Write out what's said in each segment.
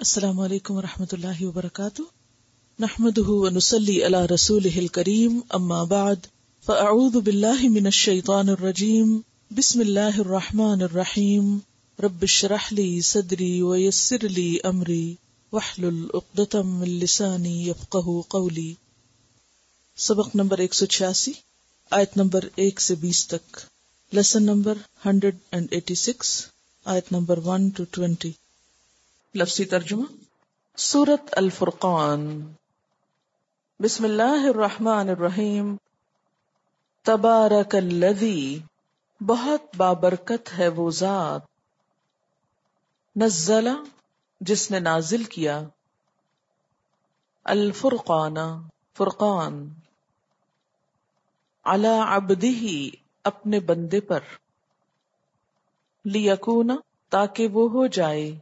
السلام علیکم ورحمۃ اللہ وبرکاتہ، نحمده ونصلی علی رسوله الکریم، اما بعد فاعوذ باللہ من الشیطان الرجیم، بسم اللہ الرحمن الرحیم، رب اشرح لی صدری ویسر لی امری واحلل عقدۃ من لسانی یفقهوا قولی۔ سبق نمبر 186، آیت نمبر 1 سے 20 تک، لیسن نمبر 186، آیت نمبر 1 to 20۔ لفظی ترجمہ۔ سورۃ الفرقان۔ بسم اللہ الرحمن الرحیم۔ تبارک الذی، بہت بابرکت ہے وہ ذات، نزل، جس نے نازل کیا، الفرقان، فرقان، علی عبدہ، اپنے بندے پر، لیکون، تاکہ وہ ہو جائے،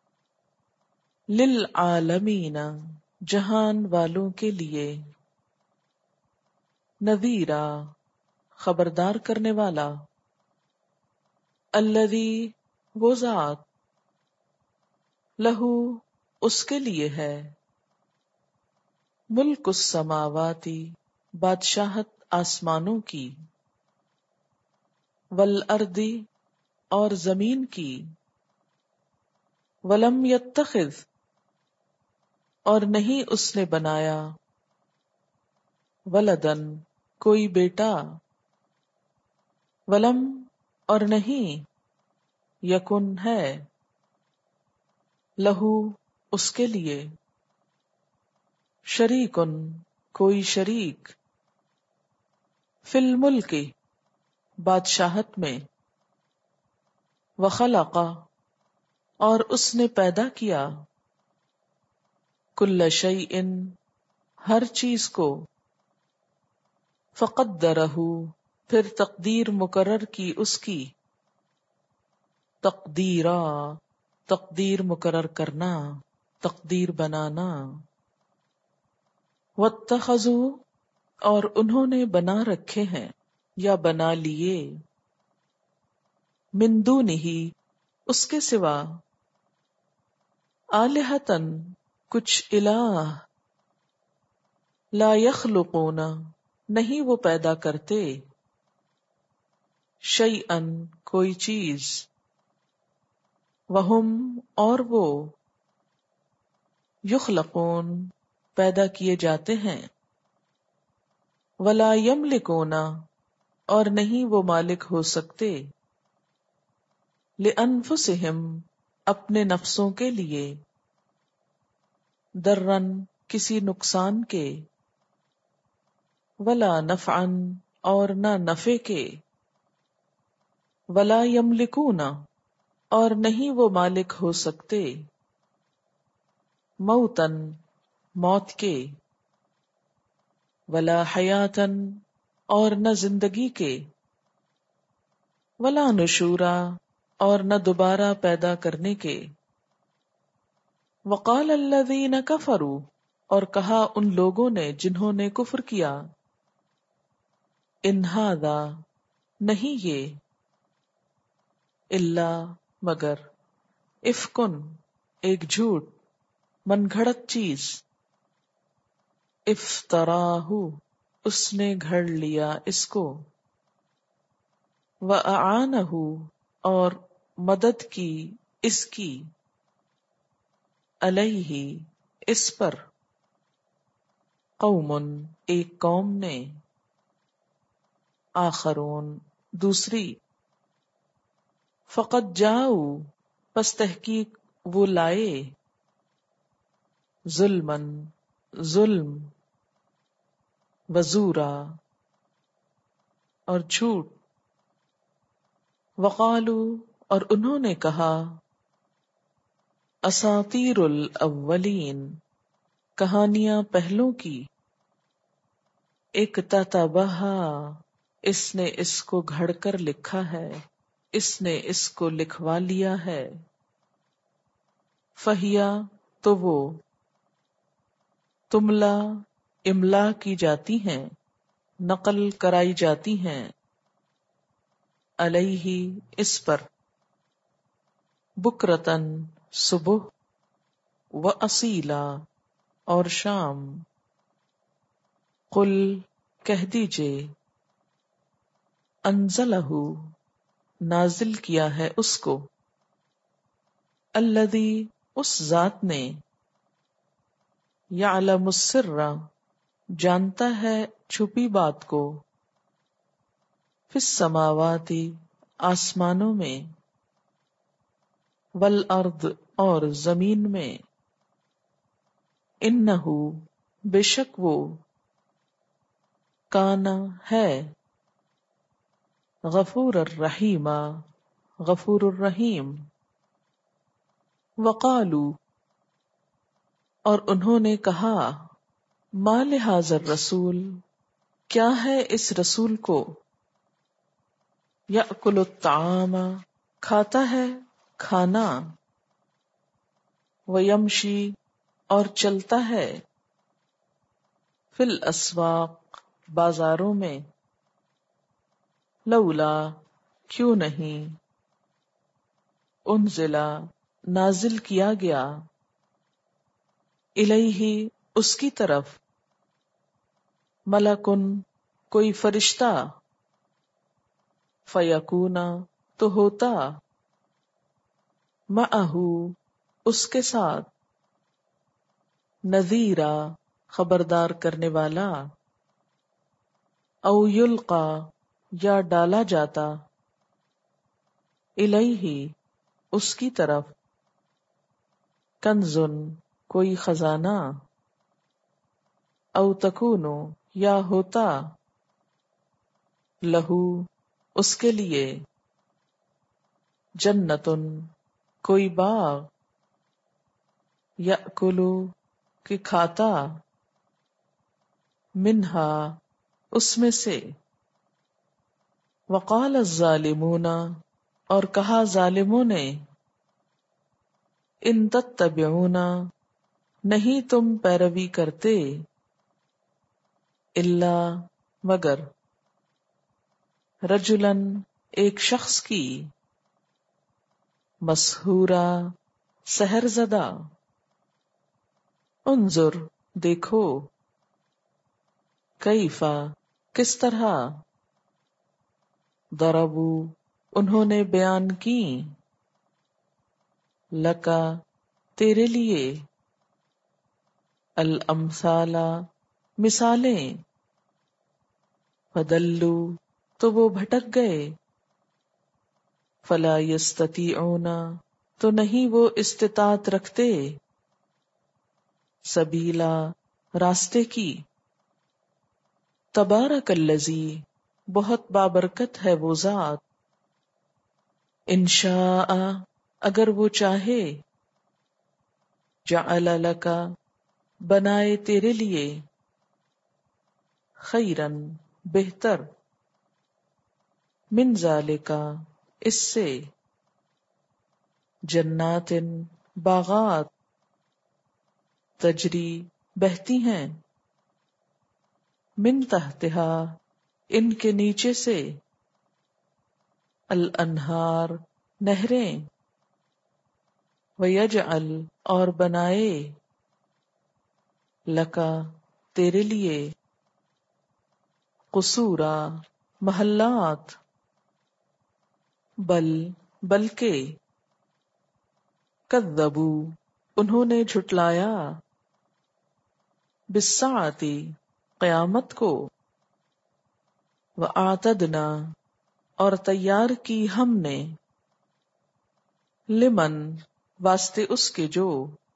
للعالمین، جہان والوں کے لیے، نذیرا، خبردار کرنے والا، الذی، وہ ذات، لہو، اس کے لیے ہے، ملک السماواتی، بادشاہت آسمانوں کی، والارض، اور زمین کی، ولم یتخذ، اور نہیں اس نے بنایا، ولدن، کوئی بیٹا، ولم، اور نہیں، یکن، ہے، لہو، اس کے لیے، شریکن، کوئی شریک، فی الملک، بادشاہت میں، وخلق، اور اس نے پیدا کیا، کل شیء، ہر چیز کو، فقدرہ، پھر تقدیر مقرر کی اس کی، تقدیرا، تقدیر مقرر کرنا، تقدیر بنانا، واتخذوا، اور انہوں نے بنا رکھے ہیں یا بنا لیے، من دونہ، اس کے سوا، آلہۃً، کچھ الہ، لا یخلقون، نہیں وہ پیدا کرتے، شیئاً، کوئی چیز، وہم، اور وہ، یخلقون، پیدا کیے جاتے ہیں، ولا یملکون، اور نہیں وہ مالک ہو سکتے، لانفسہم، اپنے نفسوں کے لیے، ضرًا، کسی نقصان کے، ولا نفعًا، اور نہ نفع کے، ولا یملکون، اور نہیں وہ مالک ہو سکتے، موتًا، موت کے، ولا حیاتً، اور نہ زندگی کے، ولا نشورا، اور نہ دوبارہ پیدا کرنے کے، وقال الذین کفروا، اور کہا ان لوگوں نے جنہوں نے کفر کیا، ان ھذا، نہیں یہ، الا، مگر، افکن، ایک جھوٹ، من گھڑت چیز، افتراہ، اس نے گھڑ لیا اس کو، واعانہ، اور مدد کی اس کی، علیہ، اس پر، قوم، ایک قوم نے، آخرون، دوسری، فقد جاؤ، پس تحقیق وہ لائے، ظلمًا، ظلم، وزورا، اور جھوٹ، وقالو، اور انہوں نے کہا، اساطیر الاولین، کہانیاں پہلوں کی، اکتتبہا، اس نے اس کو گھڑ کر لکھا ہے، اس نے اس کو لکھوا لیا ہے، فہیا، تو وہ، تملا، املا کی جاتی ہیں، نقل کرائی جاتی ہیں، علیہ، اس پر، بکرتن، صبح، وَأَصِيلًا اور شام. قل کہہ دیجئے انزلہ نازل کیا ہے اس کو الذی اس ذات نے یعلم السر جانتا ہے چھپی بات کو فی السماوات آسمانوں میں والارض اور زمین میں انہ بے شک وہ کانا ہے غفور الرحیم غفور الرحیم. وقالو اور انہوں نے کہا ما لہذا الرسول کیا ہے اس رسول کو یأکل الطعام کھاتا ہے کھانا ویمشی اور چلتا ہے فی الاسواق بازاروں میں لولا کیوں نہیں انزلا نازل کیا گیا الیہ اس کی طرف ملکن کوئی فرشتہ فیکونا تو ہوتا معہ اس کے ساتھ نذیرا خبردار کرنے والا او یلقا یا ڈالا جاتا الیہ اس کی طرف کنزن کوئی خزانہ او تکونو یا ہوتا لہو اس کے لیے جنتن کوئی باغ یأکلو کہ کھاتا منہا اس میں سے وقال الظالمون اور کہا ظالموں نے ان تتبعون نہیں تم پیروی کرتے الا مگر رجلن ایک شخص کی مسحورا سحر زدہ انظر دیکھو کیفا کس طرح ضربو انہوں نے بیان کی لکا تیرے لیے الامثال مثالیں فدلو تو وہ بھٹک گئے فلا یستطیعون تو نہیں وہ استطاعت رکھتے سبیلا راستے کی تبارک الذی بہت بابرکت ہے وہ ذات انشاء اگر وہ چاہے جعل لکا بنائے تیرے لیے خیرن بہتر من ذالکا اس سے جنات باغات تجری بہتی ہیں من تحتہا ان کے نیچے سے الانہار نہریں ویجعل اور بنائے لکا تیرے لیے قصورا محلات بلکہ کذبو انہوں نے جھٹلایا بالساعتی قیامت کو وَأَعْتَدْنَا اور تیار کی ہم نے لمن واسطے اس کے جو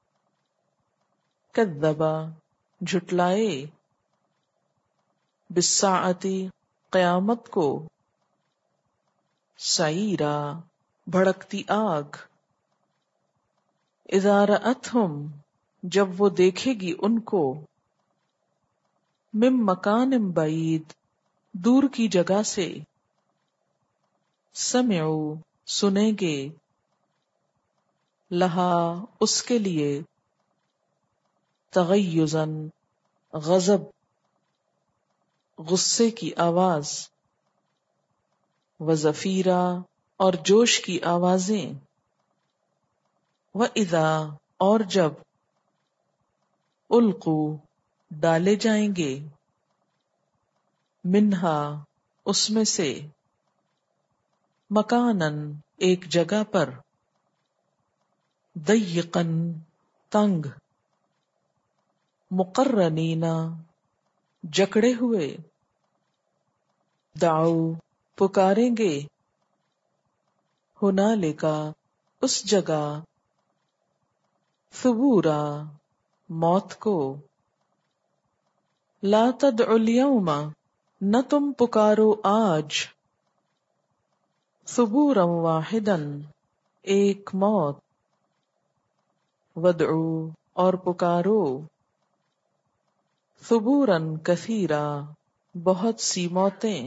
کذبا جھٹلائے بالساعتی قیامت کو سعیرا بھڑکتی آگ اذا رأتہم جب وہ دیکھے گی ان کو من مکان بعید دور کی جگہ سے سمعو سنیں گے لہا اس کے لیے تغیظاً غضب غصے کی آواز وزفیرا اور جوش کی آوازیں وَإِذَا اور جب القو ڈالے جائیں گے، منہا اس میں سے، مکانن ایک جگہ پر، ضیقاً تنگ، مقرنین جکڑے ہوئے، دعو پکاریں گے، ہنالک اس جگہ، ثبورا موت کو، لا تدعوا اليوم نہ تم پکارو آج، ثبورا واحدا ایک موت، ودعو اور پکارو، ثبورا کثیرا بہت سی موتیں،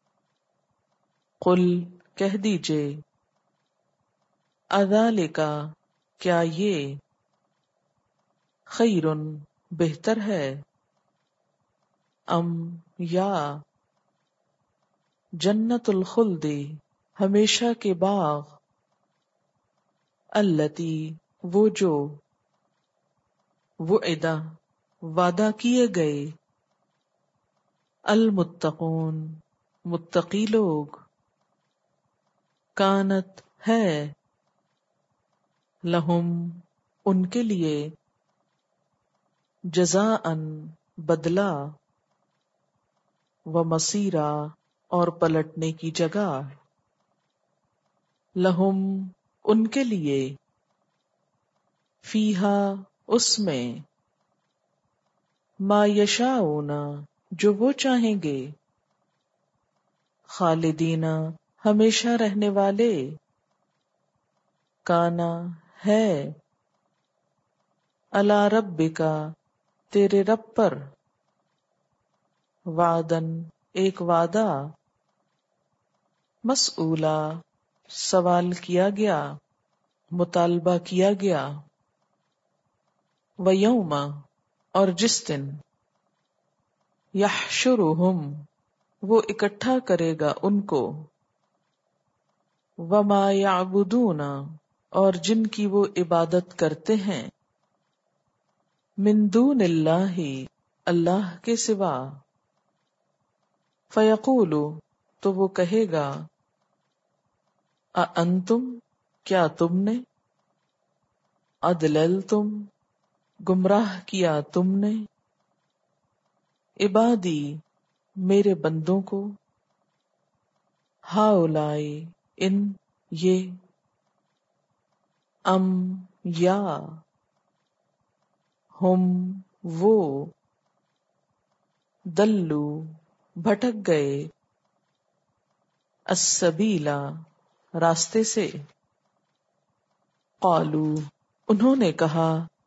قل کہہ دیجئے، اذالک کیا یہ، خیر بہتر ہے، ام یا، جنت الخلد ہمیشہ کے باغ، التی وہ جو، وعدہ وعدہ کیے گئے، المتقون متقی لوگ، کانت ہے، لہم ان کے لیے، جزاءً بدلہ، ومصیرا اور پلٹنے کی جگہ، لہم ان کے لیے، فیہا اس میں، ما یشاؤون جو وہ چاہیں گے، خالدین ہمیشہ رہنے والے، کانا ہے، علی ربک تیرے رب پر، وعدن ایک وعدہ، مسئولا سوال کیا گیا، مطالبہ کیا گیا، ویوم اور جس دن، یحشرہم وہ اکٹھا کرے گا ان کو، وما یعبدون اور جن کی وہ عبادت کرتے ہیں، من دون اللہ اللہ کے سوا، فیقول تو وہ کہے گا، اانتم کیا تم نے، اضللتم گمراہ کیا تم نے، عبادی میرے بندوں کو، ہؤلاء ان یہ، ام یا، ہم وہ، دلو بھٹک گئے، السبیلا راستے سے، قالو انہوں نے کہا،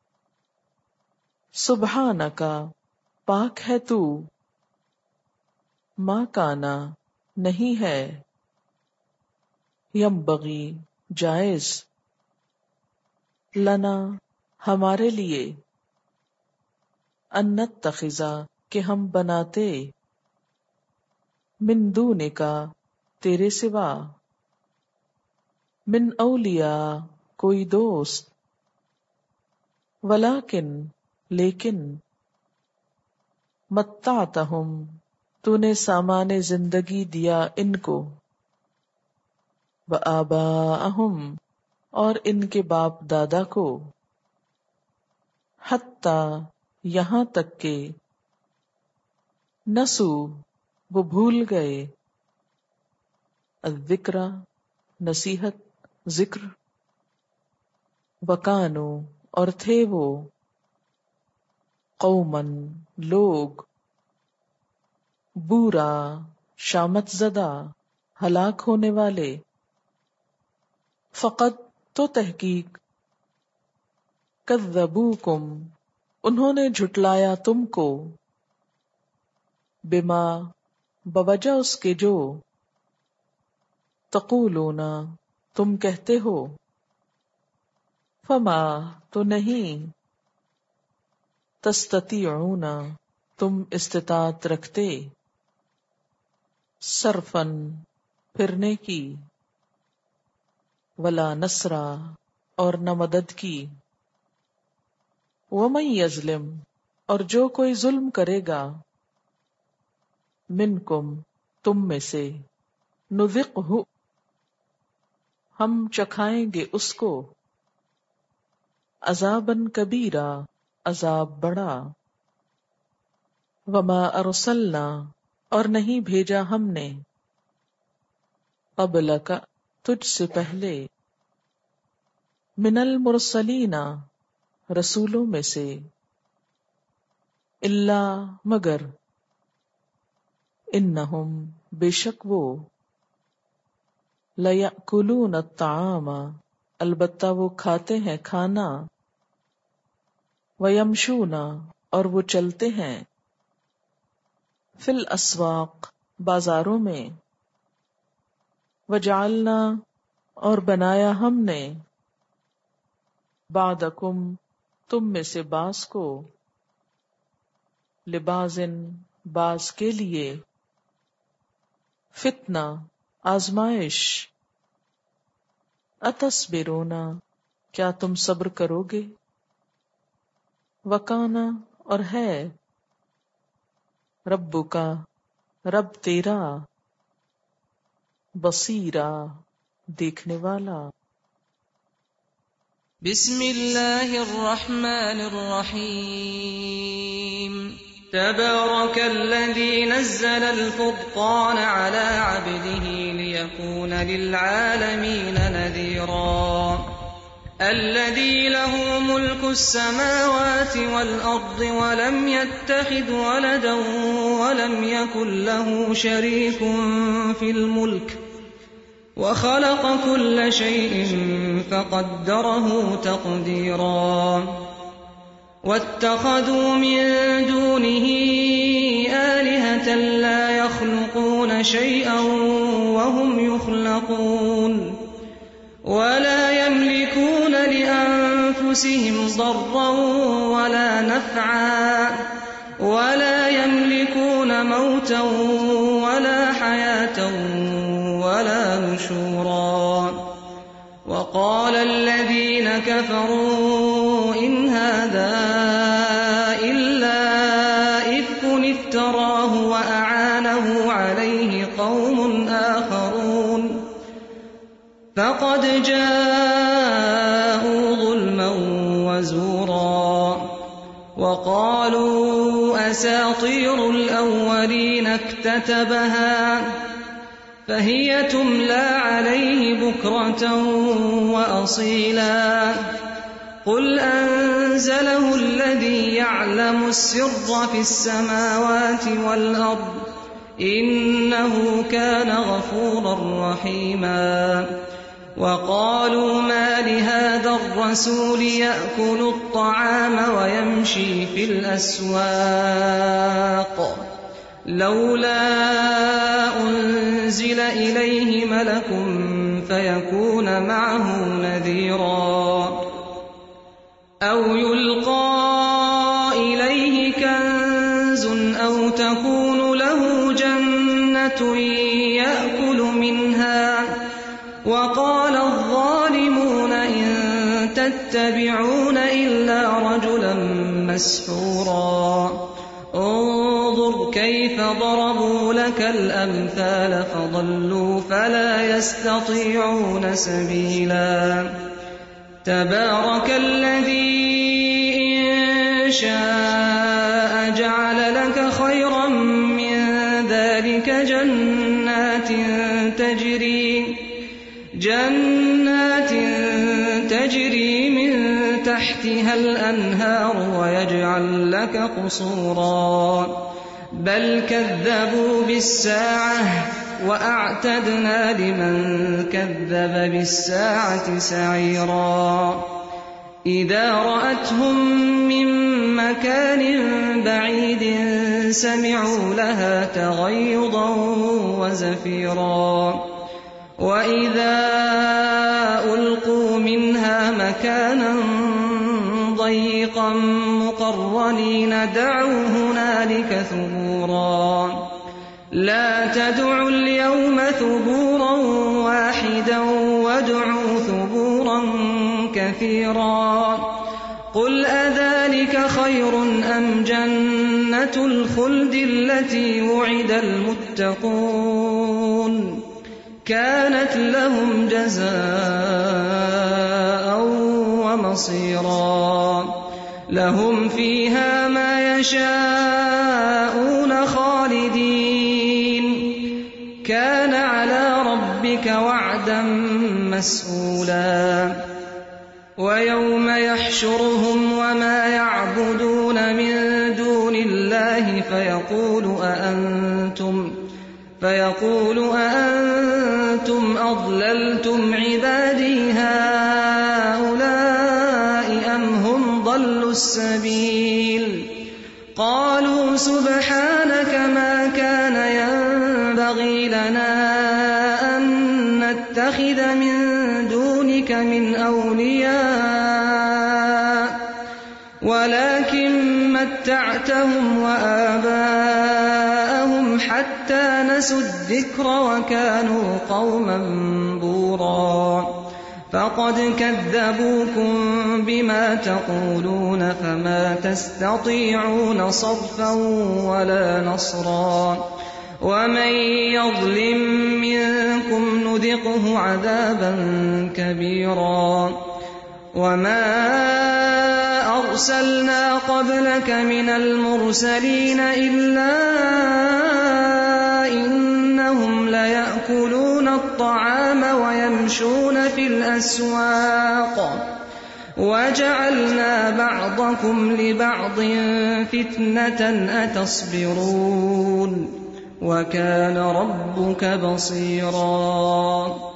سبحانک پاک ہے تو، ما کانا نہیں ہے، ینبغی جائز، لنا ہمارے لیے، ان نتخذ کہ ہم بناتے، من دونک تیرے سوا، من اولیاء کوئی دوست، ولیکن لیکن، متعتہم تو نے سامان زندگی دیا ان کو، وآباءہم اور ان کے باپ دادا کو، حتی یہاں تک کہ، نسو وہ بھول گئے، الذکر نصیحت ذکر، وکانو اور تھے وہ، قومن لوگ، بورا شامت زدہ ہلاک ہونے والے، فقط تو تحقیق، کذبوکم انہوں نے جھٹلایا تم کو، بما بوجہ اس کے جو، تقولون تم کہتے ہو، فما تو نہیں، تستطیعون تم استطاعت رکھتے، صرفن پھرنے کی، ولا نصرا اور نہ مدد کی، ومن یظلم اور جو کوئی ظلم کرے گا منکم تم میں سے نذقہ ہم چکھائیں گے اس کو عذاباً کبیرا عذاب بڑا وما ارسلنا اور نہیں بھیجا ہم نے قبلک تجھ سے پہلے من المرسلین رسولوں میں سے الا مگر انہم بے شک وہ لیأکلون الطعام البتہ وہ کھاتے ہیں کھانا ویمشون اور وہ چلتے ہیں فی الاسواق بازاروں میں وجعلنا اور بنایا ہم نے بعدکم تم میں سے بعض کو لبازن بعض کے لیے فتنہ آزمائش اتصبرون کیا تم صبر کرو گے وکانا اور ہے ربک رب تیرا بصیرا دیکھنے والا بسم اللہ الرحمن الرحیم تبارک الذی نزل الفرقان على عبده ليكون للعالمین نذیرا الذي له ملك السماوات والأرض ولم يتخذ ولدا ولم يكن له شريك في الملك وخلق كل شيء فقدره تقديرا واتخذوا من دونه آلهة لا يخلقون شيئا وهم يخلقون ولا يملكون لأنفسهم ضرا ولا نفعا ولا يملكون موتا ولا حياة ولا نشورا وقال الذين كفروا إن هذا إلا إفك افتراه وأعانه عليه قوم آخرون فقد جاءوا ظلما وزورا وقالوا أساطير الأولين اكتتبها فهي تملى عليه بكرة وأصيلا قل أنزله الذي يعلم السر في السماوات والأرض إنه كان غفورا رحيما وقالوا ما لهذا الرسول يأكل الطعام ويمشي في الأسواق لولا أنزل إليه ملك فيكون معه نذيرا أو يلقى إليه كنز أو تكون له جنة يأكل منها وقال الظالمون إن تتبعون إلا رجلا مسحورا انظر كيف ضربوا لك الأمثال فضلوا فلا يستطيعون سبيلا تبارك الذي إن شاء جعل لك خيرا من ذلك جنات تجري من تحتها الأنهار ويجعل لك قصورا بل كذبوا بالساعة وأعتدنا لمن كذب بالساعة سعيرا إذا رأتهم من مكان بعيد سمعوا لها تغيظا وزفيرا وإذا ألقوا منها مكانا ضيقا مقرنين دعوا هنالك ثبورا لا تدعوا اليوم ثبورا واحدا وادعوا ثبورا كثيرا قل أذلك ذلك خير أم جنة الخلد التي وعد المتقون كانت لهم جزاء ومصيرا لهم فيها ما يشاءون خالدين كان على ربك وعدا مسئولا ويوم يحشرهم وما يعبدون من دون الله فيقول أأنتم أضللتم عبادي هؤلاء أم هم ضلوا السبيل قالوا سبحانك ما كان ينبغي لنا أن نتخذ من دونك من أولياء ولكن متعتهم وآباءهم حتى نسوا الذكر وكانوا قوما بورا فقد كذبوكم بما تقولون فما تستطيعون صرفا ولا نصرا ومن يظلم منكم نذقه عذابا كبيرا وما أرسلنا قبلك من المرسلين إلا إنهم ليأكلون الطعام ويمشون في الأسواق وجعلنا بعضكم لبعض فتنة أتصبرون وكان ربك بصيرا